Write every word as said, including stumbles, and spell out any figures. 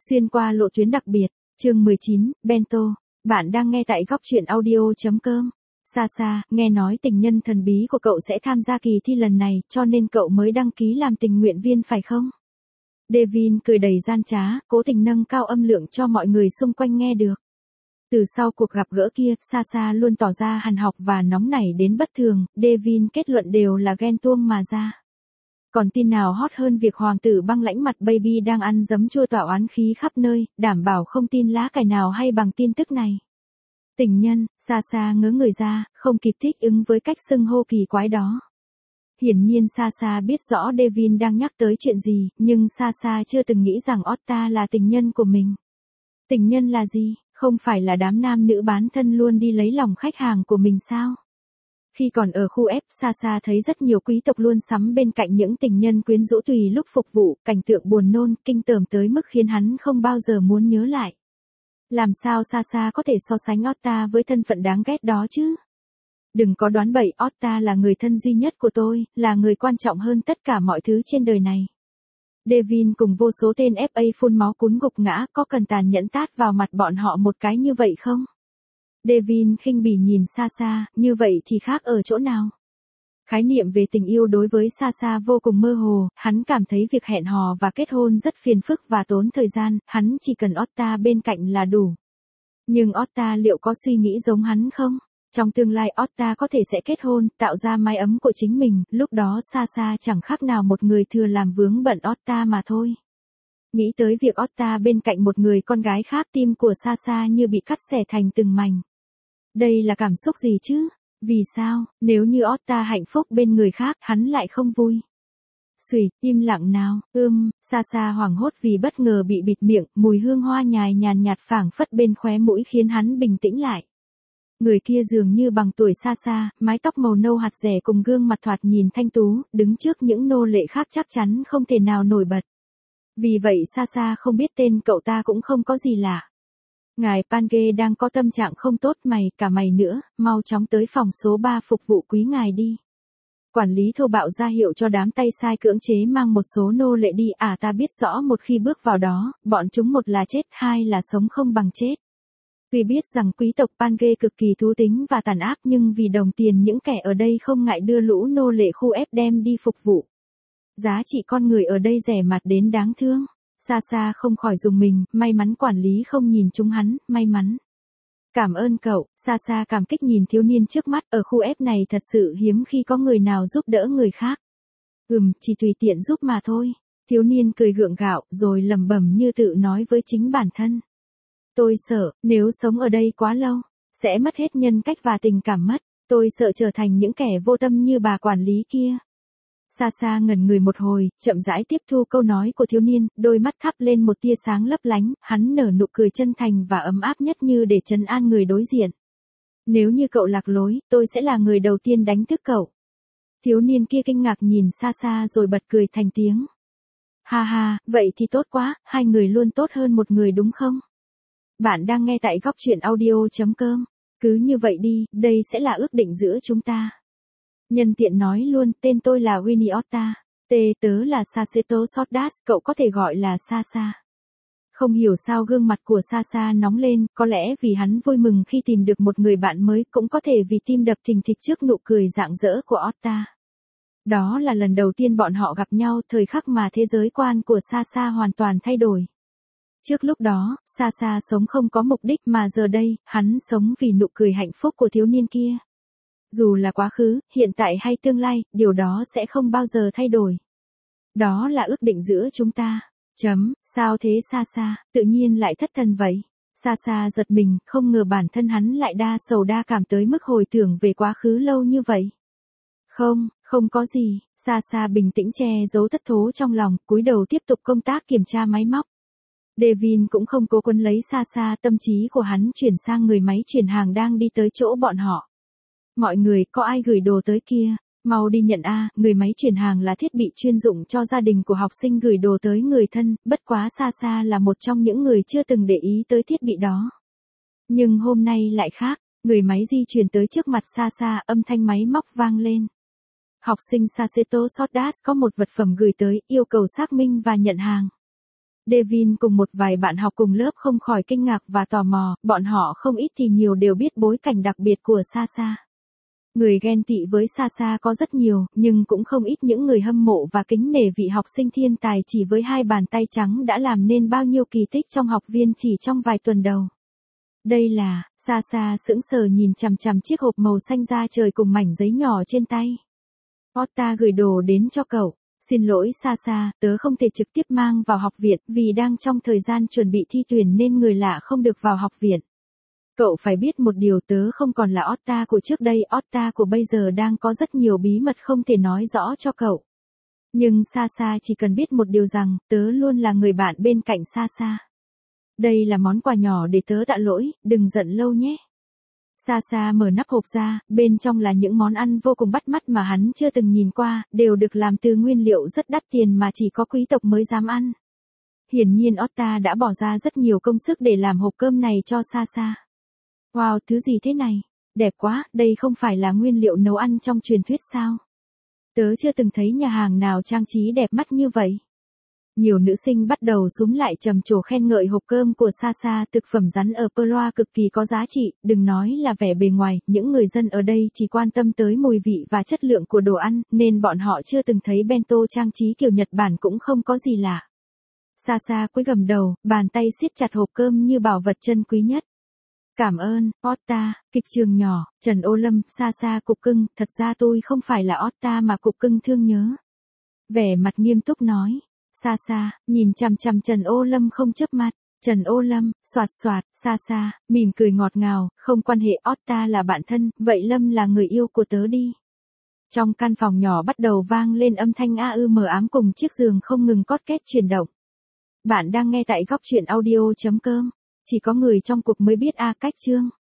Xuyên qua lộ tuyến đặc biệt, chương mười chín, Bento. Bạn đang nghe tại góc truyện audio.com. Sasa, nghe nói tình nhân thần bí của cậu sẽ tham gia kỳ thi lần này, cho nên cậu mới đăng ký làm tình nguyện viên phải không? Devin cười đầy gian trá, cố tình nâng cao âm lượng cho mọi người xung quanh nghe được. Từ sau cuộc gặp gỡ kia, Sasa luôn tỏ ra hằn học và nóng nảy đến bất thường, Devin kết luận đều là ghen tuông mà ra. Còn tin nào hot hơn việc hoàng tử băng lãnh mặt baby đang ăn giấm chua tỏa oán khí khắp nơi, đảm bảo không tin lá cải nào hay bằng tin tức này. Tình nhân, Sasa ngớ người ra, không kịp thích ứng với cách xưng hô kỳ quái đó. Hiển nhiên Sasa biết rõ Devin đang nhắc tới chuyện gì, nhưng Sasa chưa từng nghĩ rằng Otta là tình nhân của mình. Tình nhân là gì? Không phải là đám nam nữ bán thân luôn đi lấy lòng khách hàng của mình sao? Khi còn ở khu F, Sasa thấy rất nhiều quý tộc luôn sắm bên cạnh những tình nhân quyến rũ tùy lúc phục vụ, cảnh tượng buồn nôn, kinh tởm tới mức khiến hắn không bao giờ muốn nhớ lại. Làm sao Sasa có thể so sánh Otta với thân phận đáng ghét đó chứ? Đừng có đoán bậy, Otta là người thân duy nhất của tôi, là người quan trọng hơn tất cả mọi thứ trên đời này. Devin cùng vô số tên ép a phun máu cún gục ngã, có cần tàn nhẫn tát vào mặt bọn họ một cái như vậy không? Devin khinh bỉ nhìn Sasa, như vậy thì khác ở chỗ nào? Khái niệm về tình yêu đối với Sasa vô cùng mơ hồ, hắn cảm thấy việc hẹn hò và kết hôn rất phiền phức và tốn thời gian, hắn chỉ cần Otta bên cạnh là đủ. Nhưng Otta liệu có suy nghĩ giống hắn không? Trong tương lai Otta có thể sẽ kết hôn, tạo ra mái ấm của chính mình, lúc đó Sasa chẳng khác nào một người thừa làm vướng bận Otta mà thôi. Nghĩ tới việc Otta bên cạnh một người con gái khác, tim của Sasa như bị cắt xẻ thành từng mảnh. Đây là cảm xúc gì chứ? Vì sao, nếu như Otta hạnh phúc bên người khác, hắn lại không vui? Xùy, im lặng nào, ưm, Sasa hoảng hốt vì bất ngờ bị bịt miệng, mùi hương hoa nhài nhàn nhạt phảng phất bên khóe mũi khiến hắn bình tĩnh lại. Người kia dường như bằng tuổi Sasa, mái tóc màu nâu hạt rẻ cùng gương mặt thoạt nhìn thanh tú, đứng trước những nô lệ khác chắc chắn không thể nào nổi bật. Vì vậy Sasa không biết tên cậu ta cũng không có gì lạ. Ngài Pange đang có tâm trạng không tốt, mày, cả mày nữa, mau chóng tới phòng số ba phục vụ quý ngài đi. Quản lý thô bạo ra hiệu cho đám tay sai cưỡng chế mang một số nô lệ đi, à ta biết rõ một khi bước vào đó, bọn chúng một là chết, hai là sống không bằng chết. Tuy biết rằng quý tộc Pange cực kỳ thú tính và tàn ác nhưng vì đồng tiền những kẻ ở đây không ngại đưa lũ nô lệ khu ép đem đi phục vụ. Giá trị con người ở đây rẻ mạt đến đáng thương. Sasa không khỏi rùng mình, may mắn quản lý không nhìn chúng hắn, may mắn. Cảm ơn cậu, Sasa cảm kích nhìn thiếu niên trước mắt, ở khu ép này thật sự hiếm khi có người nào giúp đỡ người khác. Ừm, chỉ tùy tiện giúp mà thôi. Thiếu niên cười gượng gạo, rồi lẩm bẩm như tự nói với chính bản thân. Tôi sợ, nếu sống ở đây quá lâu, sẽ mất hết nhân cách và tình cảm mất, tôi sợ trở thành những kẻ vô tâm như bà quản lý kia. Sasa ngẩn người một hồi, chậm rãi tiếp thu câu nói của thiếu niên, đôi mắt thắp lên một tia sáng lấp lánh, hắn nở nụ cười chân thành và ấm áp nhất như để trấn an người đối diện. Nếu như cậu lạc lối, tôi sẽ là người đầu tiên đánh thức cậu. Thiếu niên kia kinh ngạc nhìn Sasa rồi bật cười thành tiếng. Ha ha, vậy thì tốt quá, hai người luôn tốt hơn một người đúng không? Bạn đang nghe tại góc truyện audio.com. Cứ như vậy đi, đây sẽ là ước định giữa chúng ta. Nhân tiện nói luôn, tên tôi là Winnie Otta. Tê tớ là Saseto Sodas, cậu có thể gọi là Sasa. Không hiểu sao gương mặt của Sasa nóng lên, có lẽ vì hắn vui mừng khi tìm được một người bạn mới, cũng có thể vì tim đập thình thịch trước nụ cười rạng rỡ của Otta. Đó là lần đầu tiên bọn họ gặp nhau, thời khắc mà thế giới quan của Sasa hoàn toàn thay đổi. Trước lúc đó, Sasa sống không có mục đích mà giờ đây, hắn sống vì nụ cười hạnh phúc của thiếu niên kia. Dù là quá khứ, hiện tại hay tương lai, điều đó sẽ không bao giờ thay đổi. Đó là ước định giữa chúng ta. Chấm, sao thế Sasa, tự nhiên lại thất thần vậy? Sasa giật mình, không ngờ bản thân hắn lại đa sầu đa cảm tới mức hồi tưởng về quá khứ lâu như vậy. Không, không có gì, Sasa bình tĩnh che giấu thất thố trong lòng, cúi đầu tiếp tục công tác kiểm tra máy móc. Devin cũng không cố quấn lấy Sasa, tâm trí của hắn chuyển sang người máy chuyển hàng đang đi tới chỗ bọn họ. Mọi người, có ai gửi đồ tới kia? Mau đi nhận a, người máy chuyển hàng là thiết bị chuyên dụng cho gia đình của học sinh gửi đồ tới người thân, bất quá Sasa là một trong những người chưa từng để ý tới thiết bị đó. Nhưng hôm nay lại khác, người máy di chuyển tới trước mặt Sasa, âm thanh máy móc vang lên. Học sinh Saseto Sodas có một vật phẩm gửi tới, yêu cầu xác minh và nhận hàng. Devin cùng một vài bạn học cùng lớp không khỏi kinh ngạc và tò mò, bọn họ không ít thì nhiều đều biết bối cảnh đặc biệt của Sasha. Người ghen tị với Sasha có rất nhiều, nhưng cũng không ít những người hâm mộ và kính nể vị học sinh thiên tài chỉ với hai bàn tay trắng đã làm nên bao nhiêu kỳ tích trong học viên chỉ trong vài tuần đầu. Đây là, Sasha sững sờ nhìn chằm chằm chiếc hộp màu xanh da trời cùng mảnh giấy nhỏ trên tay. Otta gửi đồ đến cho cậu. Xin lỗi Sasha, tớ không thể trực tiếp mang vào học viện vì đang trong thời gian chuẩn bị thi tuyển nên người lạ không được vào học viện. Cậu phải biết một điều, tớ không còn là Otta của trước đây, Otta của bây giờ đang có rất nhiều bí mật không thể nói rõ cho cậu. Nhưng Sasha chỉ cần biết một điều rằng, tớ luôn là người bạn bên cạnh Sasha. Đây là món quà nhỏ để tớ tạ lỗi, đừng giận lâu nhé. Sasha mở nắp hộp ra, bên trong là những món ăn vô cùng bắt mắt mà hắn chưa từng nhìn qua, đều được làm từ nguyên liệu rất đắt tiền mà chỉ có quý tộc mới dám ăn. Hiển nhiên Otta đã bỏ ra rất nhiều công sức để làm hộp cơm này cho Sasha. Wow, thứ gì thế này? Đẹp quá, đây không phải là nguyên liệu nấu ăn trong truyền thuyết sao? Tớ chưa từng thấy nhà hàng nào trang trí đẹp mắt như vậy. Nhiều nữ sinh bắt đầu xúm lại trầm trồ khen ngợi hộp cơm của Sasha, thực phẩm rắn ở Pearl cực kỳ có giá trị, đừng nói là vẻ bề ngoài, những người dân ở đây chỉ quan tâm tới mùi vị và chất lượng của đồ ăn, nên bọn họ chưa từng thấy bento trang trí kiểu Nhật Bản cũng không có gì lạ. Sasha cúi gằm đầu, bàn tay siết chặt hộp cơm như bảo vật chân quý nhất. Cảm ơn, Otta, kịch trường nhỏ, Trần Ô Lâm, Sasha cục cưng, thật ra tôi không phải là Otta mà cục cưng thương nhớ. Vẻ mặt nghiêm túc nói. Sasha, nhìn chằm chằm Trần Ô Lâm không chớp mắt. Trần Ô Lâm, soạt soạt, Sasha, mỉm cười ngọt ngào, không quan hệ, Otta là bạn thân, vậy Lâm là người yêu của tớ đi. Trong căn phòng nhỏ bắt đầu vang lên âm thanh a ư mờ ám cùng chiếc giường không ngừng cót két chuyển động. Bạn đang nghe tại góc truyện audio chấm com. Chỉ có người trong cuộc mới biết a cách chương.